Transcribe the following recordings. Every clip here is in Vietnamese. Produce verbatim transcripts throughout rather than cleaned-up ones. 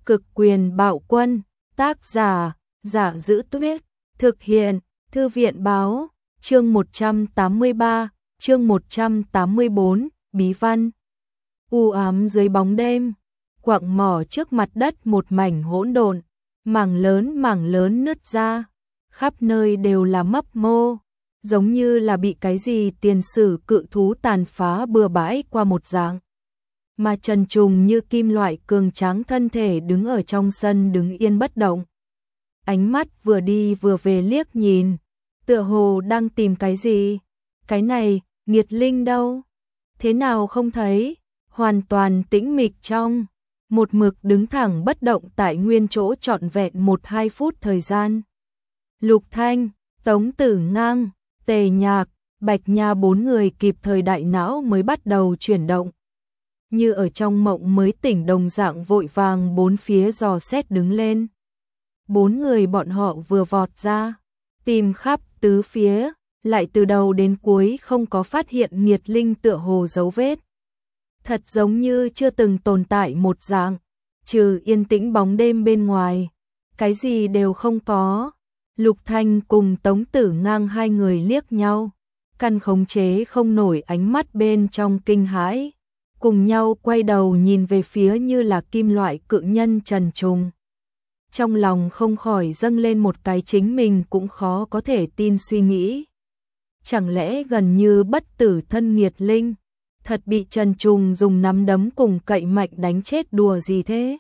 Cực quyền bạo quân, tác giả, Giả Giữ Tuyết, thực hiện, Thư viện báo, chương một trăm tám mươi ba, chương một trăm tám mươi bốn, bí văn. U ám dưới bóng đêm, quặng mỏ trước mặt đất một mảnh hỗn độn, mảng lớn mảng lớn nứt ra, khắp nơi đều là mấp mô, giống như là bị cái gì tiền sử cự thú tàn phá bừa bãi qua một dạng. Mà Trần Trùng như kim loại cường tráng thân thể đứng ở trong sân đứng yên bất động. Ánh mắt vừa đi vừa về liếc nhìn, tựa hồ đang tìm cái gì. Cái này, Nghiệt Linh đâu? Thế nào không thấy? Hoàn toàn tĩnh mịch trong, một mực đứng thẳng bất động tại nguyên chỗ trọn vẹn một hai phút thời gian. Lục Thanh, Tống Tử Ngang, Tề Nhạc, Bạch Nha bốn người kịp thời đại não mới bắt đầu chuyển động. Như ở trong mộng mới tỉnh đồng dạng vội vàng bốn phía dò xét đứng lên. Bốn người bọn họ vừa vọt ra, tìm khắp tứ phía, lại từ đầu đến cuối không có phát hiện Nghiệt Linh tựa hồ dấu vết. Thật giống như chưa từng tồn tại một dạng, trừ yên tĩnh bóng đêm bên ngoài, cái gì đều không có. Lục Thanh cùng Tống Tử Ngang hai người liếc nhau, căn khống chế không nổi ánh mắt bên trong kinh hãi, cùng nhau quay đầu nhìn về phía như là kim loại cự nhân Trần Trùng. Trong lòng không khỏi dâng lên một cái chính mình cũng khó có thể tin suy nghĩ. Chẳng lẽ gần như bất tử thân Nghiệt Linh, thật bị Trần Trùng dùng nắm đấm cùng cậy mạnh đánh chết đùa gì thế?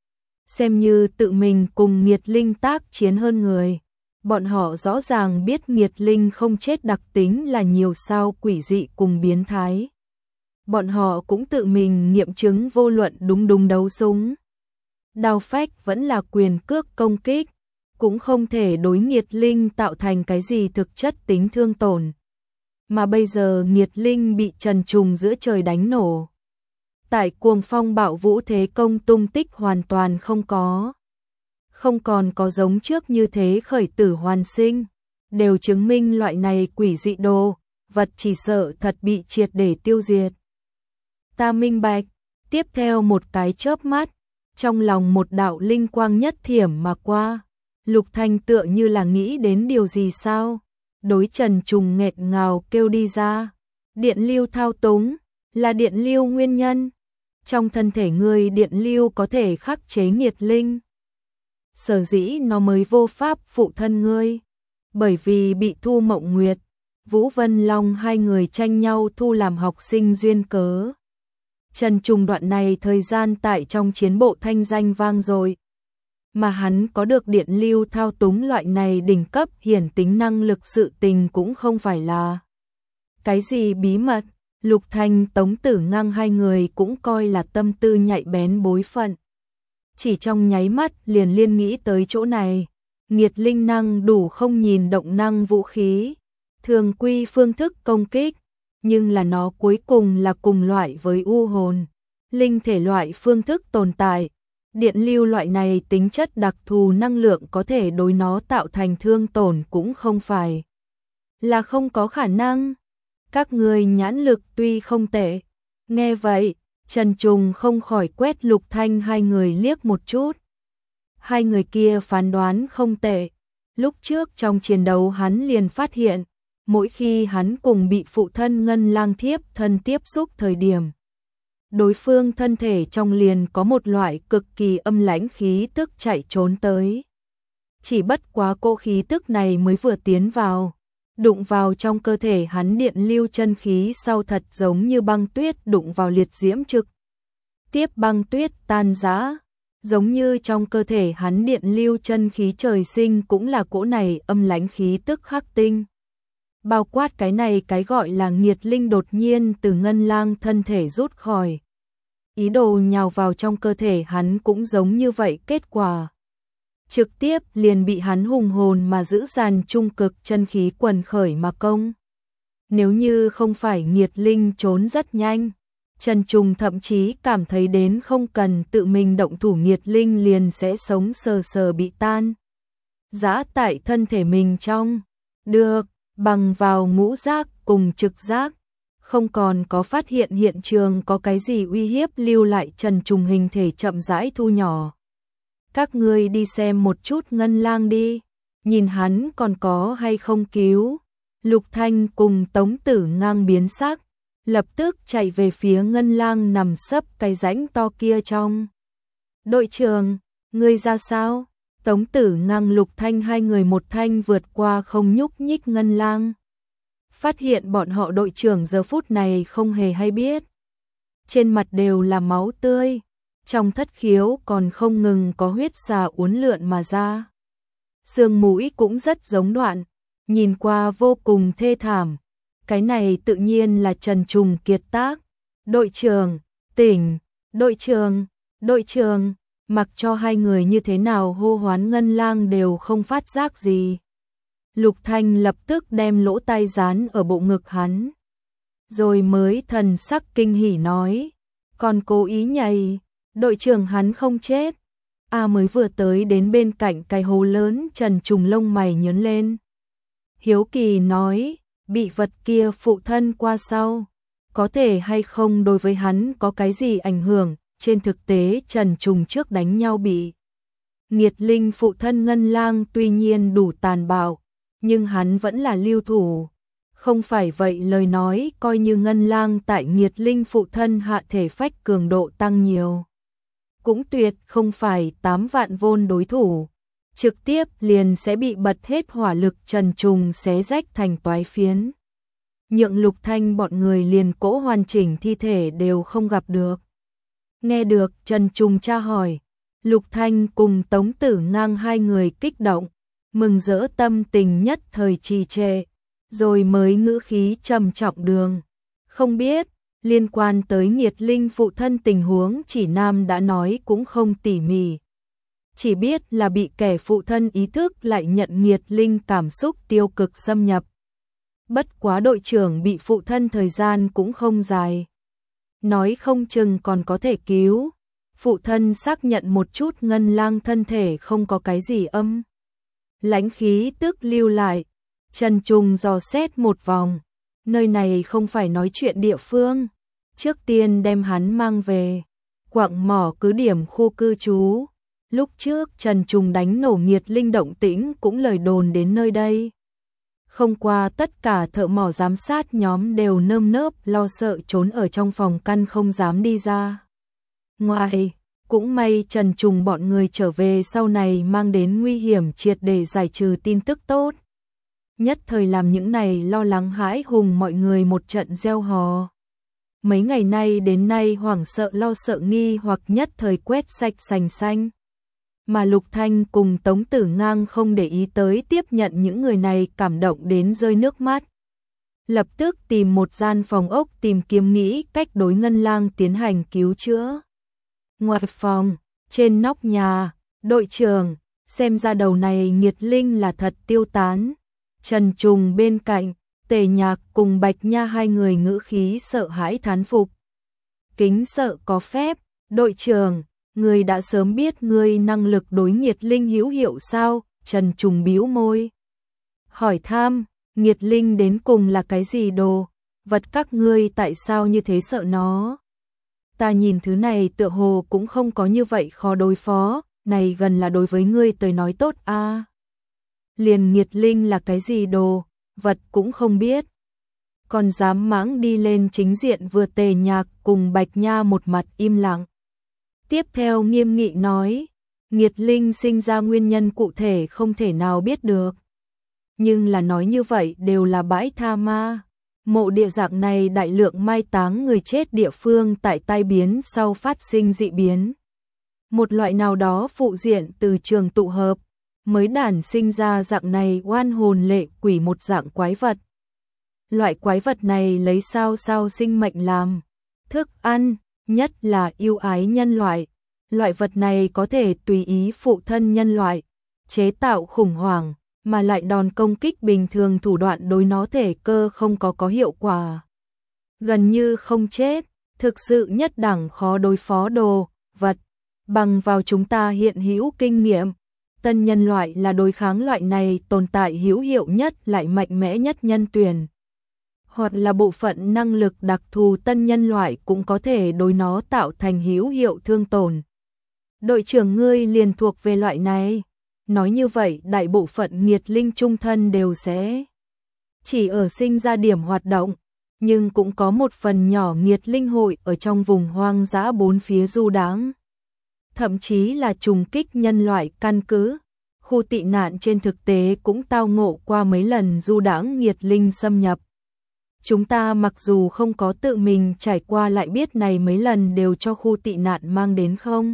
Xem như tự mình cùng Nghiệt Linh tác chiến hơn người. Bọn họ rõ ràng biết Nghiệt Linh không chết đặc tính là nhiều sao quỷ dị cùng biến thái. Bọn họ cũng tự mình nghiệm chứng vô luận đúng đúng đấu súng. Đao phách vẫn là quyền cước công kích, cũng không thể đối Nghiệt Linh tạo thành cái gì thực chất tính thương tổn. Mà bây giờ Nghiệt Linh bị Trần Trùng giữa trời đánh nổ. Tại cuồng phong bạo vũ thế công tung tích hoàn toàn không có. Không còn có giống trước như thế khởi tử hoàn sinh, đều chứng minh loại này quỷ dị đồ, vật chỉ sợ thật bị triệt để tiêu diệt. Ta minh bạch, tiếp theo một cái chớp mắt, trong lòng một đạo linh quang nhất thiểm mà qua, Lục Thanh tựa như là nghĩ đến điều gì sao, đối Trần Trùng nghẹt ngào kêu đi ra, điện lưu thao túng, là điện lưu nguyên nhân, trong thân thể ngươi điện lưu có thể khắc chế Nghiệt Linh. Sở dĩ nó mới vô pháp phụ thân ngươi, bởi vì bị Thu Mộng Nguyệt, Vũ Vân Long hai người tranh nhau thu làm học sinh duyên cớ. Trần Trùng đoạn này thời gian tại trong chiến bộ thanh danh vang rồi, mà hắn có được điện lưu thao túng loại này đỉnh cấp hiển tính năng lực sự tình cũng không phải là cái gì bí mật. Lục Thanh, Tống Tử Ngang hai người cũng coi là tâm tư nhạy bén bối phận. Chỉ trong nháy mắt liền liên nghĩ tới chỗ này, Nghiệt Linh năng đủ không nhìn động năng vũ khí, thường quy phương thức công kích, nhưng là nó cuối cùng là cùng loại với u hồn, linh thể loại phương thức tồn tại. Điện lưu loại này tính chất đặc thù năng lượng có thể đối nó tạo thành thương tổn cũng không phải là không có khả năng. Các người nhãn lực tuy không tệ. Nghe vậy, Trần Trùng không khỏi quét Lục Thanh hai người liếc một chút. Hai người kia phán đoán không tệ. Lúc trước trong chiến đấu hắn liền phát hiện, mỗi khi hắn cùng bị phụ thân Ngân Lang Thiếp thân tiếp xúc thời điểm, đối phương thân thể trong liền có một loại cực kỳ âm lãnh khí tức chạy trốn tới. Chỉ bất quá cô khí tức này mới vừa tiến vào, đụng vào trong cơ thể hắn điện lưu chân khí sau thật giống như băng tuyết đụng vào liệt diễm trực. Tiếp băng tuyết tan rã, giống như trong cơ thể hắn điện lưu chân khí trời sinh cũng là cỗ này âm lãnh khí tức khắc tinh. Bao quát cái này cái gọi là Nghiệt Linh đột nhiên từ Ngân Lang thân thể rút khỏi. Ý đồ nhào vào trong cơ thể hắn cũng giống như vậy kết quả. Trực tiếp liền bị hắn hùng hồn mà giữ dàn trung cực chân khí quần khởi mà công. Nếu như không phải Nghiệt Linh trốn rất nhanh, Trần Trùng thậm chí cảm thấy đến không cần tự mình động thủ Nghiệt Linh liền sẽ sống sờ sờ bị tan rã tại thân thể mình trong. Được, bằng vào ngũ giác cùng trực giác, không còn có phát hiện hiện trường có cái gì uy hiếp lưu lại. Trần Trùng hình thể chậm rãi thu nhỏ, các ngươi đi xem một chút Ngân Lang đi, nhìn hắn còn có hay không cứu. Lục Thanh cùng Tống Tử Ngang biến sắc, lập tức chạy về phía Ngân Lang nằm sấp cái rãnh to kia trong. Đội trưởng, ngươi ra sao? Tống Tử Ngang Lục Thanh hai người một thanh vượt qua không nhúc nhích Ngân Lang. Phát hiện bọn họ đội trưởng giờ phút này không hề hay biết. Trên mặt đều là máu tươi, trong thất khiếu còn không ngừng có huyết xà uốn lượn mà ra. Xương mũi cũng rất giống đoạn, nhìn qua vô cùng thê thảm. Cái này tự nhiên là Trần Trùng kiệt tác. Đội trưởng, tỉnh, đội trưởng, đội trưởng, mặc cho hai người như thế nào hô hoán Ngân Lang đều không phát giác gì. Lục Thanh lập tức đem lỗ tai dán ở bộ ngực hắn. Rồi mới thần sắc kinh hỉ nói, còn cố ý nhảy, đội trưởng hắn không chết. A mới vừa tới đến bên cạnh cái hố lớn, Trần Trùng lông mày nhướng lên. Hiếu kỳ nói, bị vật kia phụ thân qua sau, có thể hay không đối với hắn có cái gì ảnh hưởng. Trên thực tế Trần Trùng trước đánh nhau bị nghiệt linh phụ thân Ngân Lang tuy nhiên đủ tàn bạo, nhưng hắn vẫn là lưu thủ. Không phải vậy lời nói coi như Ngân Lang tại nghiệt linh phụ thân hạ thể phách cường độ tăng nhiều, cũng tuyệt không phải tám vạn vôn đối thủ, trực tiếp liền sẽ bị bật hết hỏa lực. Trần Trùng xé rách thành toái phiến, nhượng Lục Thanh bọn người liền cỗ hoàn chỉnh thi thể đều không gặp được. Nghe được Trần Trùng tra hỏi, Lục Thanh cùng Tống Tử Ngang hai người kích động, mừng rỡ tâm tình nhất thời trì trệ, rồi mới ngữ khí trầm trọng đường. Không biết, liên quan tới nghiệt linh phụ thân tình huống chỉ Nam đã nói cũng không tỉ mỉ. Chỉ biết là bị kẻ phụ thân ý thức lại nhận nghiệt linh cảm xúc tiêu cực xâm nhập. Bất quá đội trưởng bị phụ thân thời gian cũng không dài, nói không chừng còn có thể cứu. Phụ thân xác nhận một chút Ngân Lang thân thể không có cái gì âm lãnh khí tức lưu lại. Trần Trùng dò xét một vòng, nơi này không phải nói chuyện địa phương, trước tiên đem hắn mang về quặng mỏ cứ điểm khu cư trú. Lúc trước Trần Trùng đánh nổ nghiệt linh động tĩnh cũng lời đồn đến nơi đây. Không qua tất cả thợ mỏ giám sát nhóm đều nơm nớp lo sợ trốn ở trong phòng căn không dám đi ra ngoài. Cũng may Trần Trùng bọn người trở về sau này mang đến nguy hiểm triệt để giải trừ tin tức tốt. Nhất thời làm những này lo lắng hãi hùng mọi người một trận gieo hò. Mấy ngày nay đến nay hoảng sợ lo sợ nghi hoặc nhất thời quét sạch sành xanh. Mà Lục Thanh cùng Tống Tử Ngang không để ý tới, tiếp nhận những người này cảm động đến rơi nước mắt. Lập tức tìm một gian phòng ốc tìm kiếm nghĩ cách đối Ngân Lang tiến hành cứu chữa. Ngoài phòng, trên nóc nhà, đội trưởng, xem ra đầu này nghiệt linh là thật tiêu tán. Trần Trùng bên cạnh, Tề Nhạc cùng Bạch Nha hai người ngữ khí sợ hãi thán phục. Kính sợ có phép, đội trưởng, người đã sớm biết người năng lực đối nghiệt linh hữu hiệu sao? Trần Trùng bĩu môi. Hỏi thăm, nghiệt linh đến cùng là cái gì đồ? Vật các ngươi tại sao như thế sợ nó? Ta nhìn thứ này tựa hồ cũng không có như vậy khó đối phó, này gần là đối với ngươi tới nói tốt a. À. Liền nghiệt linh là cái gì đồ, vật cũng không biết. Còn dám mãng đi lên chính diện. Vừa Tề Nhạc cùng Bạch Nha một mặt im lặng. Tiếp theo nghiêm nghị nói, nghiệt linh sinh ra nguyên nhân cụ thể không thể nào biết được. Nhưng là nói như vậy đều là bãi tha ma. Mộ địa dạng này đại lượng mai táng người chết địa phương tại tai biến sau phát sinh dị biến. Một loại nào đó phụ diện từ trường tụ hợp, mới đản sinh ra dạng này oan hồn lệ quỷ một dạng quái vật. Loại quái vật này lấy sao sao sinh mệnh làm thức ăn, nhất là yêu ái nhân loại. Loại vật này có thể tùy ý phụ thân nhân loại, chế tạo khủng hoảng, mà lại đòn công kích bình thường thủ đoạn đối nó thể cơ không có có hiệu quả. Gần như không chết, thực sự nhất đẳng khó đối phó đồ, vật. Bằng vào chúng ta hiện hữu kinh nghiệm, tân nhân loại là đối kháng loại này tồn tại hữu hiệu nhất lại mạnh mẽ nhất nhân tuyển. Hoặc là bộ phận năng lực đặc thù tân nhân loại cũng có thể đối nó tạo thành hữu hiệu thương tổn. Đội trưởng ngươi liền thuộc về loại này. Nói như vậy đại bộ phận nghiệt linh trung thân đều sẽ chỉ ở sinh ra điểm hoạt động, nhưng cũng có một phần nhỏ nghiệt linh hội ở trong vùng hoang dã bốn phía du đãng, thậm chí là trùng kích nhân loại căn cứ. Khu tị nạn trên thực tế cũng tao ngộ qua mấy lần du đãng nghiệt linh xâm nhập. Chúng ta mặc dù không có tự mình trải qua lại biết này mấy lần đều cho khu tị nạn mang đến không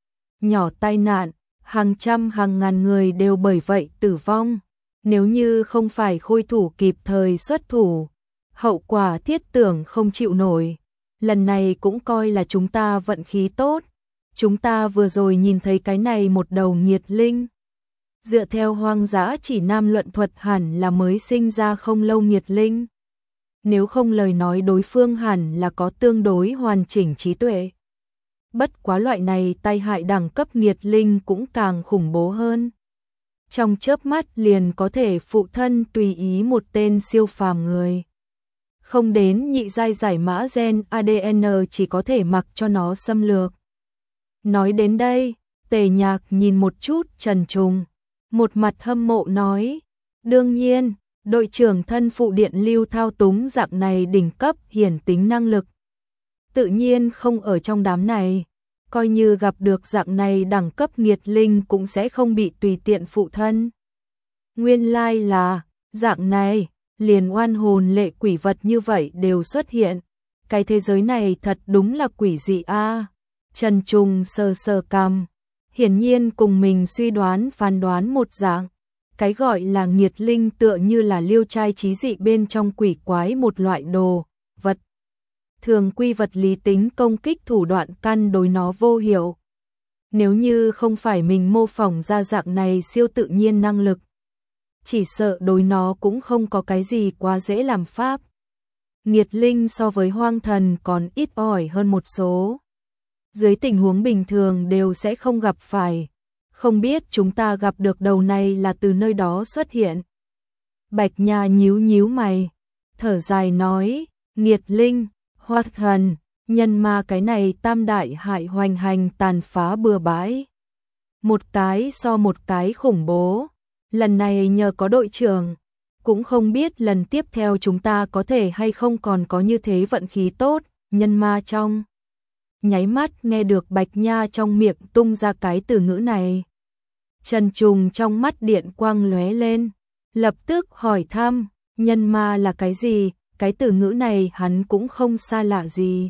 nhỏ tai nạn, hàng trăm hàng ngàn người đều bởi vậy tử vong. Nếu như không phải khôi thủ kịp thời xuất thủ, hậu quả thiết tưởng không chịu nổi. Lần này cũng coi là chúng ta vận khí tốt. Chúng ta vừa rồi nhìn thấy cái này một đầu nghiệt linh. Dựa theo hoang dã chỉ nam luận thuật hẳn là mới sinh ra không lâu nghiệt linh. Nếu không lời nói đối phương hẳn là có tương đối hoàn chỉnh trí tuệ. Bất quá loại này tai hại đẳng cấp nghiệt linh cũng càng khủng bố hơn. Trong chớp mắt liền có thể phụ thân tùy ý một tên siêu phàm người. Không đến nhị giai giải mã gen a đê en chỉ có thể mặc cho nó xâm lược. Nói đến đây, Tề Nhạc nhìn một chút Trần Trùng, một mặt hâm mộ nói, đương nhiên, đội trưởng thân phụ điện lưu thao túng dạng này đỉnh cấp hiển tính năng lực. Tự nhiên không ở trong đám này, coi như gặp được dạng này đẳng cấp nghiệt linh cũng sẽ không bị tùy tiện phụ thân. Nguyên lai là, dạng này, liền oan hồn lệ quỷ vật như vậy đều xuất hiện. Cái thế giới này thật đúng là quỷ dị a. Trần Trùng sờ sờ cằm, hiển nhiên cùng mình suy đoán phán đoán một dạng. Cái gọi là nghiệt linh tựa như là liêu trai trí dị bên trong quỷ quái một loại đồ, vật. Thường quy vật lý tính công kích thủ đoạn căn đối nó vô hiệu. Nếu như không phải mình mô phỏng ra dạng này siêu tự nhiên năng lực, chỉ sợ đối nó cũng không có cái gì quá dễ làm pháp. Nghiệt linh so với hoang thần còn ít ỏi hơn một số. Dưới tình huống bình thường đều sẽ không gặp phải. Không biết chúng ta gặp được đầu này là từ nơi đó xuất hiện. Bạch Nha nhíu nhíu mày, thở dài nói, nghiệt linh, hoang thần, nhân ma cái này tam đại hại hoành hành tàn phá bừa bãi. Một cái so một cái khủng bố. Lần này nhờ có đội trưởng, cũng không biết lần tiếp theo chúng ta có thể hay không còn có như thế vận khí tốt. Nhân ma trong nháy mắt nghe được Bạch Nha trong miệng tung ra cái từ ngữ này. Trần Trùng trong mắt điện quang lóe lên, lập tức hỏi thăm, nhân ma là cái gì? Cái từ ngữ này hắn cũng không xa lạ gì.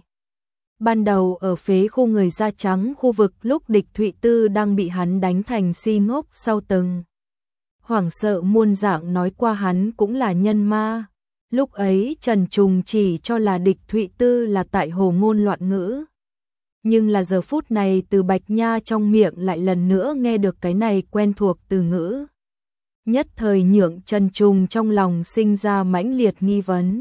Ban đầu ở phế khu người da trắng khu vực lúc địch Thụy Tư đang bị hắn đánh thành si ngốc sau từng hoảng sợ muôn dạng nói qua hắn cũng là nhân ma. Lúc ấy Trần Trùng chỉ cho là địch Thụy Tư là tại hồ ngôn loạn ngữ. Nhưng là giờ phút này từ Bạch Nha trong miệng lại lần nữa nghe được cái này quen thuộc từ ngữ. Nhất thời nhượng Trần Trùng trong lòng sinh ra mãnh liệt nghi vấn.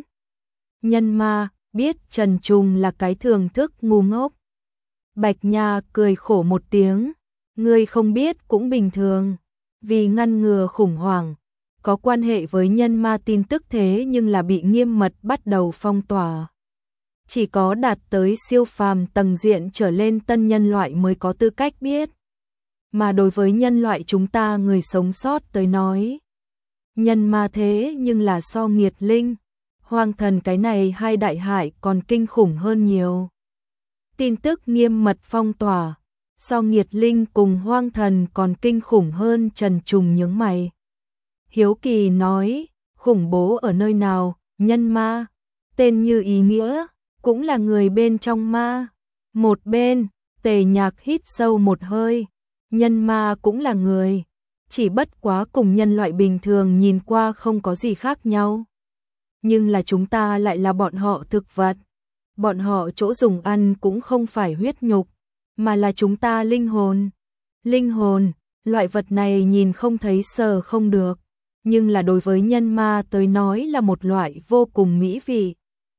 Nhân ma, biết Trần Trùng là cái thường thức ngu ngốc. Bạch Nha cười khổ một tiếng, ngươi không biết cũng bình thường. Vì ngăn ngừa khủng hoảng, có quan hệ với nhân ma tin tức thế nhưng là bị nghiêm mật bắt đầu phong tỏa. Chỉ có đạt tới siêu phàm tầng diện trở lên tân nhân loại mới có tư cách biết. Mà đối với nhân loại chúng ta người sống sót tới nói, nhân ma thế nhưng là so nghiệt linh, hoang thần cái này hai đại hại còn kinh khủng hơn nhiều. Tin tức nghiêm mật phong tỏa, so nghiệt linh cùng hoang thần còn kinh khủng hơn. Trần Trùng nhướng mày. Hiếu kỳ nói, khủng bố ở nơi nào? Nhân ma, tên như ý nghĩa, cũng là người bên trong ma. Một bên, Tề Nhạc hít sâu một hơi, nhân ma cũng là người, chỉ bất quá cùng nhân loại bình thường nhìn qua không có gì khác nhau. Nhưng là chúng ta lại là bọn họ thực vật. Bọn họ chỗ dùng ăn cũng không phải huyết nhục, mà là chúng ta linh hồn. Linh hồn, loại vật này nhìn không thấy sờ không được, nhưng là đối với nhân ma tới nói là một loại vô cùng mỹ vị.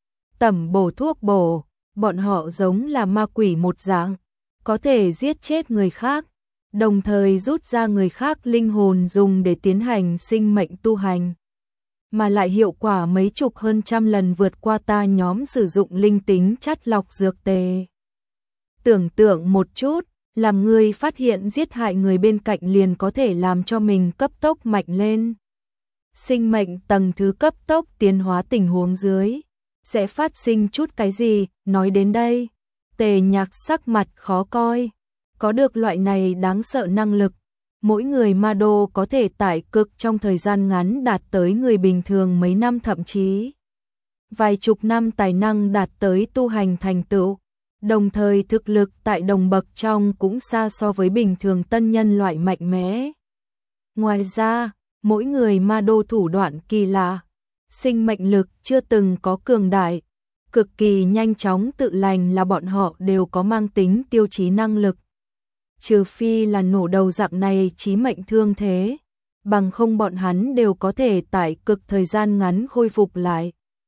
Tẩm bổ thuốc bổ, bọn họ giống là ma quỷ một dạng, có thể giết chết người khác, đồng thời rút ra người khác linh hồn dùng để tiến hành sinh mệnh tu hành. Mà lại hiệu quả mấy chục hơn trăm lần vượt qua ta nhóm sử dụng linh tính chắt lọc dược tề. Tưởng tượng một chút, Làm người phát hiện giết hại người bên cạnh liền có thể làm cho mình cấp tốc mạnh lên. Sinh mệnh tầng thứ cấp tốc tiến hóa tình huống dưới sẽ phát sinh chút cái gì, nói đến đây, Tề Nhạc sắc mặt khó coi. Có được loại này đáng sợ năng lực, mỗi người ma đô có thể tải cực trong thời gian ngắn đạt tới người bình thường mấy năm thậm chí vài chục năm tài năng đạt tới tu hành thành tựu, đồng thời thực lực tại đồng bậc trong cũng xa so với bình thường tân nhân loại mạnh mẽ. Ngoài ra, mỗi người ma đô thủ đoạn kỳ lạ, sinh mệnh lực chưa từng có cường đại, cực kỳ nhanh chóng tự lành là bọn họ đều có mang tính tiêu chí năng lực. Trừ phi là nổ đầu dạng này chí mệnh thương thế, bằng không bọn hắn đều có thể tại cực thời gian ngắn khôi phục lại.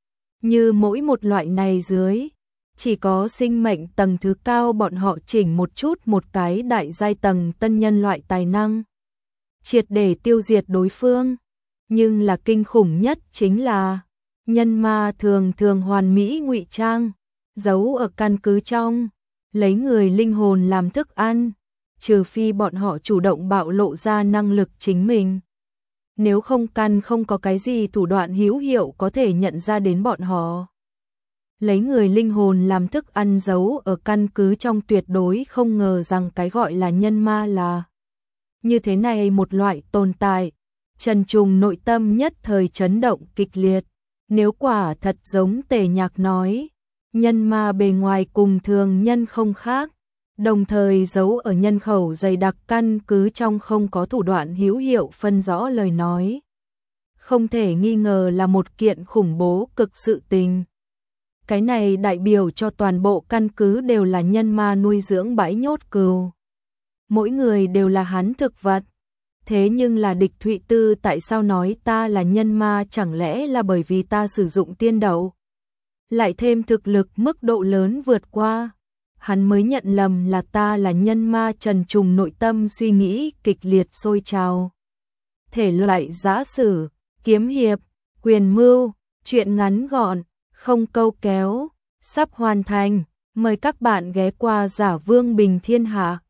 Như mỗi một loại này dưới, chỉ có sinh mệnh tầng thứ cao bọn họ chỉnh một chút một cái đại giai tầng tân nhân loại tài năng, triệt để tiêu diệt đối phương. Nhưng là kinh khủng nhất chính là nhân ma thường thường hoàn mỹ ngụy trang, giấu ở căn cứ trong, lấy người linh hồn làm thức ăn, trừ phi bọn họ chủ động bạo lộ ra năng lực chính mình. Nếu không căn không có cái gì thủ đoạn hữu hiệu có thể nhận ra đến bọn họ. Lấy người linh hồn làm thức ăn giấu ở căn cứ trong, tuyệt đối không ngờ rằng cái gọi là nhân ma là như thế này một loại tồn tại. Trần Trùng nội tâm nhất thời chấn động kịch liệt. Nếu quả thật giống Tề Nhạc nói, nhân ma bề ngoài cùng thường nhân không khác, đồng thời giấu ở nhân khẩu dày đặc căn cứ trong không có thủ đoạn hữu hiệu phân rõ lời nói, không thể nghi ngờ là một kiện khủng bố cực sự tình. Cái này đại biểu cho toàn bộ căn cứ đều là nhân ma nuôi dưỡng bãi nhốt cừu. Mỗi người đều là hắn thực vật. Thế nhưng là Địch Thụy Tư tại sao nói ta là nhân ma, chẳng lẽ là bởi vì ta sử dụng tiên đậu, lại thêm thực lực mức độ lớn vượt qua, hắn mới nhận lầm là ta là nhân ma. Trần Trùng nội tâm suy nghĩ kịch liệt sôi trào. Thể loại giã sử, kiếm hiệp, quyền mưu, truyện ngắn gọn, không câu kéo, sắp hoàn thành. Mời các bạn ghé qua Giả Vương Bình Thiên Hạ.